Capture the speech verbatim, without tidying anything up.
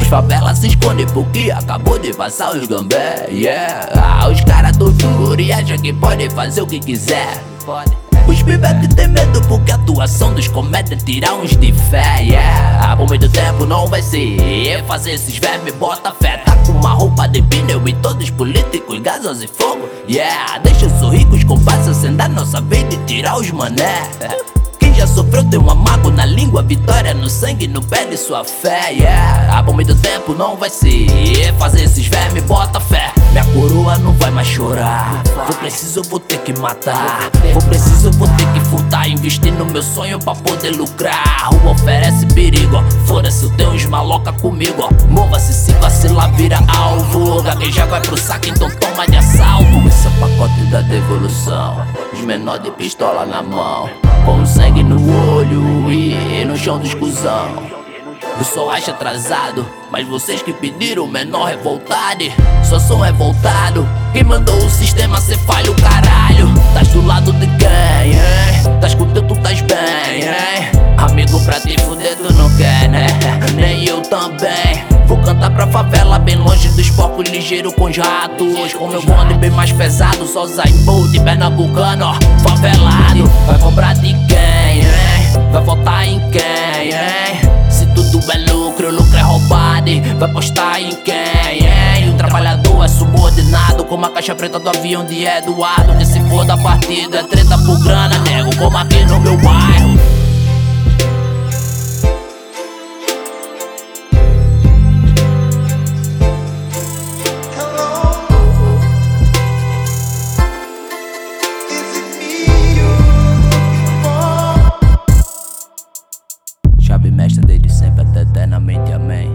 favelas se escondem porque acabou de passar os gambé, yeah. Ah, os caras torturam e acham que podem fazer o que quiser. Os pivetes tem medo porque a atuação dos comédias tira uns de fé, yeah. Por meio do tempo não vai ser fazer esses vermes, bota fé. Tá com uma roupa de pneu e todos políticos, gasos e fogo, yeah. Deixa os ricos com paz acender nossa vez de tirar os mané. Quem já sofreu tem um amargo na língua, vitória no sangue, no pé de sua fé, yeah. Por meio do tempo não vai ser fazer esses vermes, bota fé. Minha coroa não vai mais chorar. For preciso, eu vou ter que matar. For preciso, eu vou ter que furtar. Investir no meu sonho pra poder lucrar. A rua oferece perigo, ó. Foda-se, eu tenho uns maloca comigo, ó. Mova-se, se vacilar, vira alvo. Gagueja vai pro saco, então toma de assalto. Esse é o pacote da devolução. Os menores de pistola na mão, com sangue no olho e no chão dos cuzão. Eu só acho atrasado, mas vocês que pediram menor revoltado. Só sou revoltado, quem mandou o sistema ser falho, caralho. Tás do lado de quem, hein? Tás com teu, tu tás bem, hein? Amigo pra te fuder tu não quer, né? Nem eu também. Vou cantar pra favela bem longe dos porcos ligeiros com os ratos. Com meu bonde bem mais pesado, só Zaibo de pernambucano, ó, favelado. Vai cobrar de quem, hein? Vai votar em quem, hein? Tudo é lucro, lucro é roubado. Vai postar em quem, hein? O trabalhador é subordinado, como a caixa preta do avião de Eduardo. Que se for da partida é treta por grana, nego, como aqui no meu bairro. Chave mestra desde sempre até eternamente, amém.